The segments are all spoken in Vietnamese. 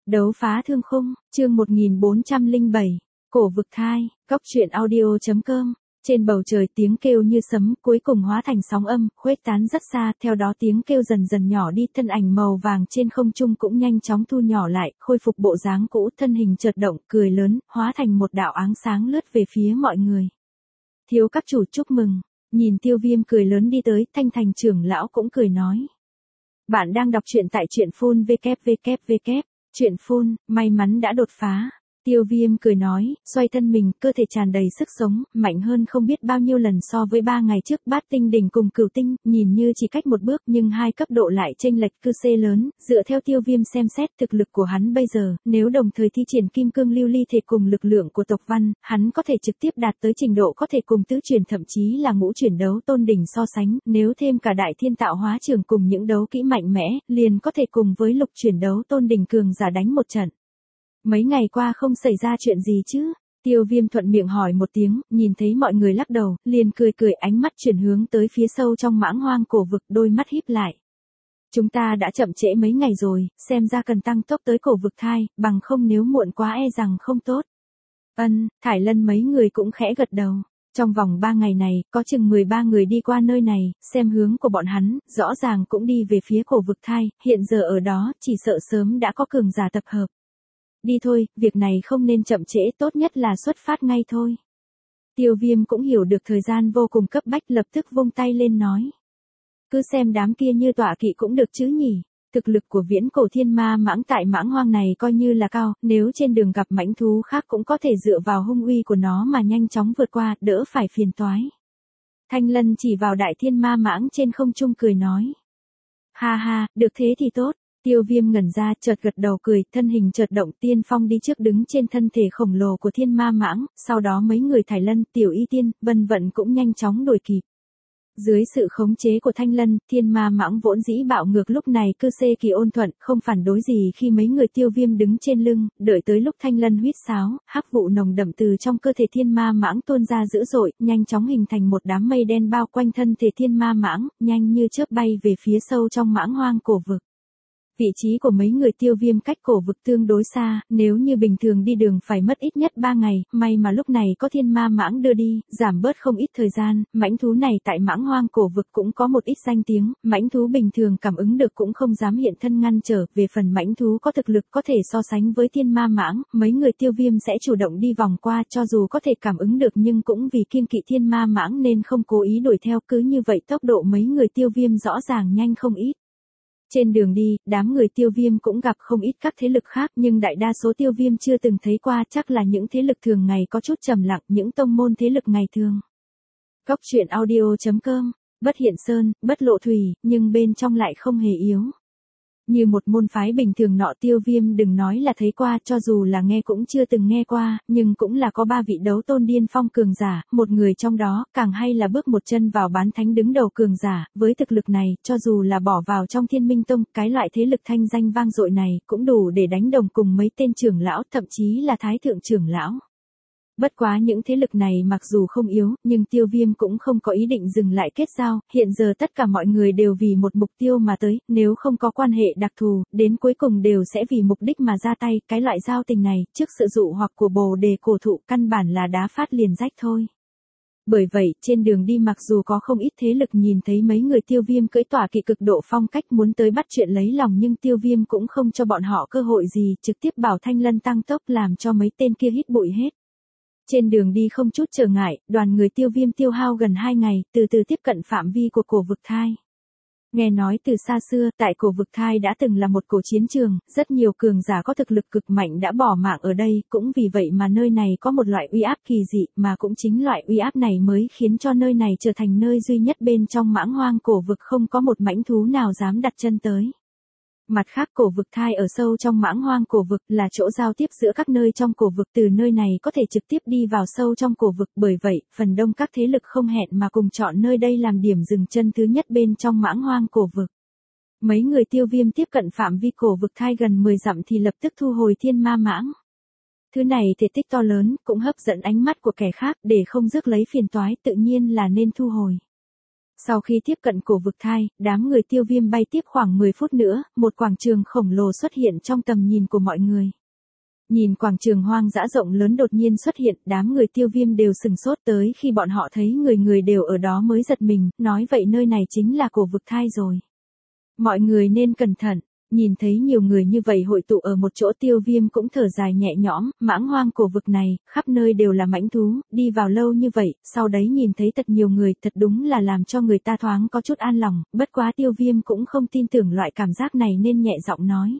Đấu phá thương khung, chương 1407, cổ vực thai, góc truyện audio.com. Trên bầu trời tiếng kêu như sấm cuối cùng hóa thành sóng âm, khuếch tán rất xa, theo đó tiếng kêu dần dần nhỏ đi, thân ảnh màu vàng trên không trung cũng nhanh chóng thu nhỏ lại, khôi phục bộ dáng cũ, thân hình chợt động, cười lớn, hóa thành một đạo áng sáng lướt về phía mọi người. Thiếu các chủ chúc mừng, nhìn Tiêu Viêm cười lớn đi tới, Thanh Thành trưởng lão cũng cười nói. Bạn đang đọc truyện tại truyện phun www. Truyện phun, may mắn đã đột phá. Tiêu Viêm cười nói, xoay thân mình, cơ thể tràn đầy sức sống, mạnh hơn không biết bao nhiêu lần so với 3 ngày trước. Bát tinh đỉnh cùng cửu tinh, nhìn như chỉ cách một bước nhưng hai cấp độ lại chênh lệch cư xê lớn. Dựa theo Tiêu Viêm xem xét thực lực của hắn bây giờ, nếu đồng thời thi triển kim cương lưu ly thể cùng lực lượng của tộc Văn, hắn có thể trực tiếp đạt tới trình độ có thể cùng tứ chuyển thậm chí là ngũ chuyển đấu tôn đỉnh so sánh. Nếu thêm cả đại thiên tạo hóa trường cùng những đấu kỹ mạnh mẽ, liền có thể cùng với lục chuyển đấu tôn đỉnh cường giả đánh một trận. Mấy ngày qua không xảy ra chuyện gì chứ? Tiêu Viêm thuận miệng hỏi một tiếng, nhìn thấy mọi người lắc đầu, liền cười cười, ánh mắt chuyển hướng tới phía sâu trong mãng hoang cổ vực, đôi mắt híp lại. Chúng ta đã chậm trễ mấy ngày rồi, xem ra cần tăng tốc tới cổ vực thai, bằng không nếu muộn quá e rằng không tốt. Thải Lân mấy người cũng khẽ gật đầu. Trong vòng 3 ngày này, có chừng 13 người đi qua nơi này, xem hướng của bọn hắn, rõ ràng cũng đi về phía cổ vực thai, hiện giờ ở đó, chỉ sợ sớm đã có cường giả tập hợp. Đi thôi, việc này không nên chậm trễ, tốt nhất là xuất phát ngay thôi. Tiêu Viêm cũng hiểu được thời gian vô cùng cấp bách, lập tức vung tay lên nói. Cứ xem đám kia như tọa kỵ cũng được chứ nhỉ. Thực lực của viễn cổ thiên ma mãng tại mãng hoang này coi như là cao, nếu trên đường gặp mãnh thú khác cũng có thể dựa vào hung uy của nó mà nhanh chóng vượt qua, đỡ phải phiền toái. Thanh Lân chỉ vào đại thiên ma mãng trên không trung cười nói. Ha ha, được thế thì tốt. Tiêu Viêm ngẩn ra, chợt gật đầu cười, thân hình chợt động, tiên phong đi trước đứng trên thân thể khổng lồ của thiên ma mãng, sau đó mấy người Thải Lân, Tiểu Y Tiên, Vân Vận cũng nhanh chóng đuổi kịp. Dưới sự khống chế của Thanh Lân, thiên ma mãng vốn dĩ bạo ngược lúc này cư xê kỳ ôn thuận, không phản đối gì khi mấy người Tiêu Viêm đứng trên lưng, đợi tới lúc Thanh Lân huýt sáo, hắc vụ nồng đậm từ trong cơ thể thiên ma mãng tuôn ra dữ dội, nhanh chóng hình thành một đám mây đen bao quanh thân thể thiên ma mãng, nhanh như chớp bay về phía sâu trong mãng hoang cổ vực. Vị trí của mấy người Tiêu Viêm cách cổ vực tương đối xa, nếu như bình thường đi đường phải mất ít nhất 3 ngày, may mà lúc này có thiên ma mãng đưa đi, giảm bớt không ít thời gian. Mãnh thú này tại mãng hoang cổ vực cũng có một ít danh tiếng, mãnh thú bình thường cảm ứng được cũng không dám hiện thân ngăn trở, về phần mãnh thú có thực lực có thể so sánh với thiên ma mãng, mấy người Tiêu Viêm sẽ chủ động đi vòng qua, cho dù có thể cảm ứng được nhưng cũng vì kiêng kỵ thiên ma mãng nên không cố ý đuổi theo, cứ như vậy tốc độ mấy người Tiêu Viêm rõ ràng nhanh không ít. Trên đường đi, đám người Tiêu Viêm cũng gặp không ít các thế lực khác, nhưng đại đa số Tiêu Viêm chưa từng thấy qua, chắc là những thế lực thường ngày có chút trầm lặng, những tông môn thế lực ngày thường. Góc truyện audio.com, bất hiện sơn, bất lộ thủy, nhưng bên trong lại không hề yếu. Như một môn phái bình thường nọ, Tiêu Viêm đừng nói là thấy qua, cho dù là nghe cũng chưa từng nghe qua, nhưng cũng là có 3 vị đấu tôn điên phong cường giả, một người trong đó, càng hay là bước một chân vào bán thánh đứng đầu cường giả, với thực lực này, cho dù là bỏ vào trong Thiên Minh Tông, cái loại thế lực thanh danh vang dội này, cũng đủ để đánh đồng cùng mấy tên trưởng lão, thậm chí là thái thượng trưởng lão. Bất quá những thế lực này mặc dù không yếu, nhưng Tiêu Viêm cũng không có ý định dừng lại kết giao, hiện giờ tất cả mọi người đều vì một mục tiêu mà tới, nếu không có quan hệ đặc thù, đến cuối cùng đều sẽ vì mục đích mà ra tay, cái loại giao tình này, trước sự dụ hoặc của Bồ Đề cổ thụ căn bản là đá phát liền rách thôi. Bởi vậy, trên đường đi mặc dù có không ít thế lực nhìn thấy mấy người Tiêu Viêm cưỡi tỏa kỵ cực độ phong cách muốn tới bắt chuyện lấy lòng, nhưng Tiêu Viêm cũng không cho bọn họ cơ hội gì, trực tiếp bảo Thanh Lân tăng tốc làm cho mấy tên kia hít bụi hết. Trên đường đi không chút trở ngại, đoàn người Tiêu Viêm tiêu hao gần 2 ngày, từ từ tiếp cận phạm vi của cổ vực thai. Nghe nói từ xa xưa, tại cổ vực thai đã từng là một cổ chiến trường, rất nhiều cường giả có thực lực cực mạnh đã bỏ mạng ở đây, cũng vì vậy mà nơi này có một loại uy áp kỳ dị, mà cũng chính loại uy áp này mới khiến cho nơi này trở thành nơi duy nhất bên trong mãng hoang cổ vực không có một mãnh thú nào dám đặt chân tới. Mặt khác, cổ vực thai ở sâu trong mãng hoang cổ vực là chỗ giao tiếp giữa các nơi trong cổ vực, từ nơi này có thể trực tiếp đi vào sâu trong cổ vực, bởi vậy, phần đông các thế lực không hẹn mà cùng chọn nơi đây làm điểm dừng chân thứ nhất bên trong mãng hoang cổ vực. Mấy người Tiêu Viêm tiếp cận phạm vi cổ vực thai gần 10 dặm thì lập tức thu hồi thiên ma mãng. Thứ này thể tích to lớn, cũng hấp dẫn ánh mắt của kẻ khác, để không rước lấy phiền toái, tự nhiên là nên thu hồi. Sau khi tiếp cận cổ vực thai, đám người Tiêu Viêm bay tiếp khoảng 10 phút nữa, một quảng trường khổng lồ xuất hiện trong tầm nhìn của mọi người. Nhìn quảng trường hoang dã rộng lớn đột nhiên xuất hiện, đám người Tiêu Viêm đều sừng sốt, tới khi bọn họ thấy người người đều ở đó mới giật mình, nói vậy nơi này chính là cổ vực thai rồi. Mọi người nên cẩn thận. Nhìn thấy nhiều người như vậy hội tụ ở một chỗ, Tiêu Viêm cũng thở dài nhẹ nhõm, mãng hoang cổ vực này, khắp nơi đều là mãnh thú, đi vào lâu như vậy, sau đấy nhìn thấy thật nhiều người, thật đúng là làm cho người ta thoáng có chút an lòng, bất quá Tiêu Viêm cũng không tin tưởng loại cảm giác này nên nhẹ giọng nói.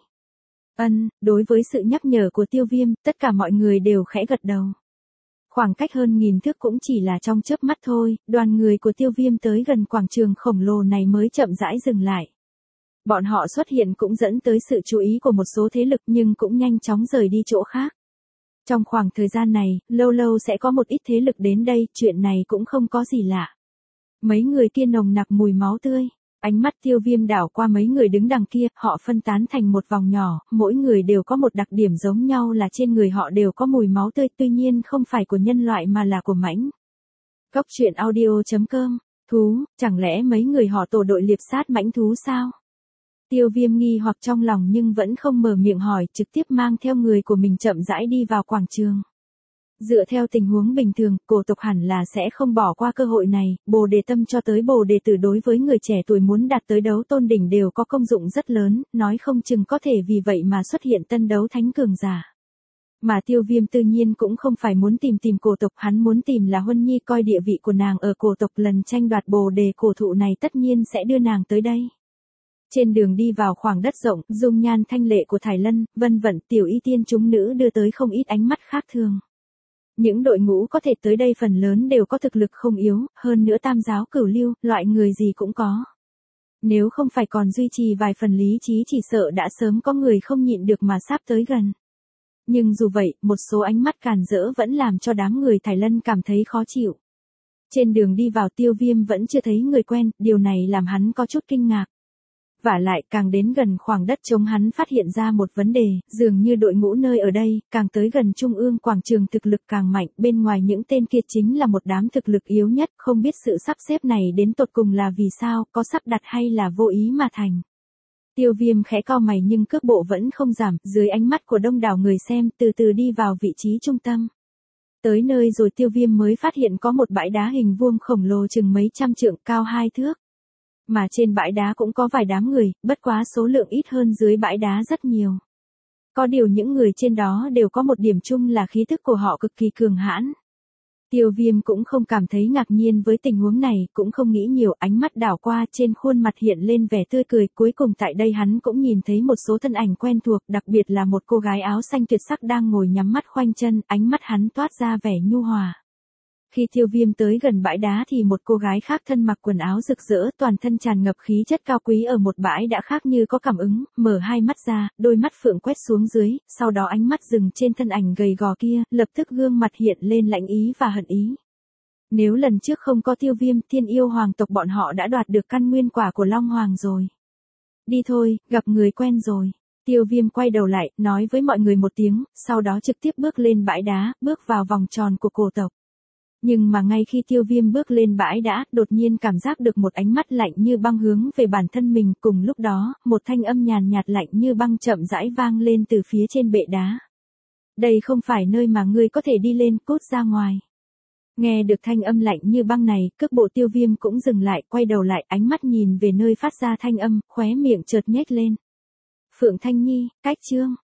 Đối với sự nhắc nhở của Tiêu Viêm, tất cả mọi người đều khẽ gật đầu. Khoảng cách hơn 1000 thước cũng chỉ là trong chớp mắt thôi, đoàn người của Tiêu Viêm tới gần quảng trường khổng lồ này mới chậm rãi dừng lại. Bọn họ xuất hiện cũng dẫn tới sự chú ý của một số thế lực nhưng cũng nhanh chóng rời đi chỗ khác. Trong khoảng thời gian này, lâu lâu sẽ có một ít thế lực đến đây, chuyện này cũng không có gì lạ. Mấy người kia nồng nặc mùi máu tươi. Ánh mắt Tiêu Viêm đảo qua mấy người đứng đằng kia, họ phân tán thành một vòng nhỏ, mỗi người đều có một đặc điểm giống nhau là trên người họ đều có mùi máu tươi, tuy nhiên không phải của nhân loại mà là của mãnh. Góc truyện audio.com. Thú, chẳng lẽ mấy người họ tổ đội liệp sát mãnh thú sao? Tiêu Viêm nghi hoặc trong lòng nhưng vẫn không mở miệng hỏi, trực tiếp mang theo người của mình chậm rãi đi vào quảng trường. Dựa theo tình huống bình thường, cổ tộc hẳn là sẽ không bỏ qua cơ hội này, Bồ Đề Tâm cho tới Bồ Đề Tử đối với người trẻ tuổi muốn đạt tới đấu tôn đỉnh đều có công dụng rất lớn, nói không chừng có thể vì vậy mà xuất hiện tân đấu thánh cường giả. Mà Tiêu Viêm tự nhiên cũng không phải muốn tìm cổ tộc, hắn muốn tìm là Huân Nhi, coi địa vị của nàng ở cổ tộc lần tranh đoạt Bồ Đề cổ thụ này tất nhiên sẽ đưa nàng tới đây. Trên đường đi vào khoảng đất rộng, dung nhan thanh lệ của Thải Lân, Vân Vận, Tiểu Y Tiên chúng nữ đưa tới không ít ánh mắt khác thường. Những đội ngũ có thể tới đây phần lớn đều có thực lực không yếu, hơn nữa tam giáo cửu lưu, loại người gì cũng có. Nếu không phải còn duy trì vài phần lý trí chỉ sợ đã sớm có người không nhịn được mà sắp tới gần. Nhưng dù vậy, một số ánh mắt càn rỡ vẫn làm cho đám người Thải Lân cảm thấy khó chịu. Trên đường đi vào Tiêu Viêm vẫn chưa thấy người quen, điều này làm hắn có chút kinh ngạc. Vả lại càng đến gần khoảng đất trống hắn phát hiện ra một vấn đề, dường như đội ngũ nơi ở đây, càng tới gần trung ương quảng trường thực lực càng mạnh, bên ngoài những tên kia chính là một đám thực lực yếu nhất, không biết sự sắp xếp này đến tột cùng là vì sao, có sắp đặt hay là vô ý mà thành. Tiêu Viêm khẽ cau mày nhưng cước bộ vẫn không giảm, dưới ánh mắt của đông đảo người xem, từ từ đi vào vị trí trung tâm. Tới nơi rồi Tiêu Viêm mới phát hiện có một bãi đá hình vuông khổng lồ chừng mấy trăm trượng, cao 2 thước. Mà trên bãi đá cũng có vài đám người, bất quá số lượng ít hơn dưới bãi đá rất nhiều. Có điều những người trên đó đều có một điểm chung là khí thức của họ cực kỳ cường hãn. Tiêu Viêm cũng không cảm thấy ngạc nhiên với tình huống này, cũng không nghĩ nhiều, ánh mắt đảo qua trên khuôn mặt hiện lên vẻ tươi cười, cuối cùng tại đây hắn cũng nhìn thấy một số thân ảnh quen thuộc, đặc biệt là một cô gái áo xanh tuyệt sắc đang ngồi nhắm mắt khoanh chân, ánh mắt hắn toát ra vẻ nhu hòa. Khi Tiêu Viêm tới gần bãi đá thì một cô gái khác thân mặc quần áo rực rỡ, toàn thân tràn ngập khí chất cao quý ở một bãi đã khác như có cảm ứng, mở hai mắt ra, đôi mắt phượng quét xuống dưới, sau đó ánh mắt dừng trên thân ảnh gầy gò kia, lập tức gương mặt hiện lên lãnh ý và hận ý. Nếu lần trước không có Tiêu Viêm, Thiên Yêu hoàng tộc bọn họ đã đoạt được căn nguyên quả của Long Hoàng rồi. Đi thôi, gặp người quen rồi. Tiêu Viêm quay đầu lại, nói với mọi người một tiếng, sau đó trực tiếp bước lên bãi đá, bước vào vòng tròn của cổ tộc. Nhưng mà ngay khi Tiêu Viêm bước lên bãi đá, đột nhiên cảm giác được một ánh mắt lạnh như băng hướng về bản thân mình, cùng lúc đó, một thanh âm nhàn nhạt lạnh như băng chậm rãi vang lên từ phía trên bệ đá. Đây không phải nơi mà ngươi có thể đi lên, cút ra ngoài. Nghe được thanh âm lạnh như băng này, cước bộ Tiêu Viêm cũng dừng lại, quay đầu lại, ánh mắt nhìn về nơi phát ra thanh âm, khóe miệng chợt nhếch lên. Phượng Thanh Nhi, Cách Chương.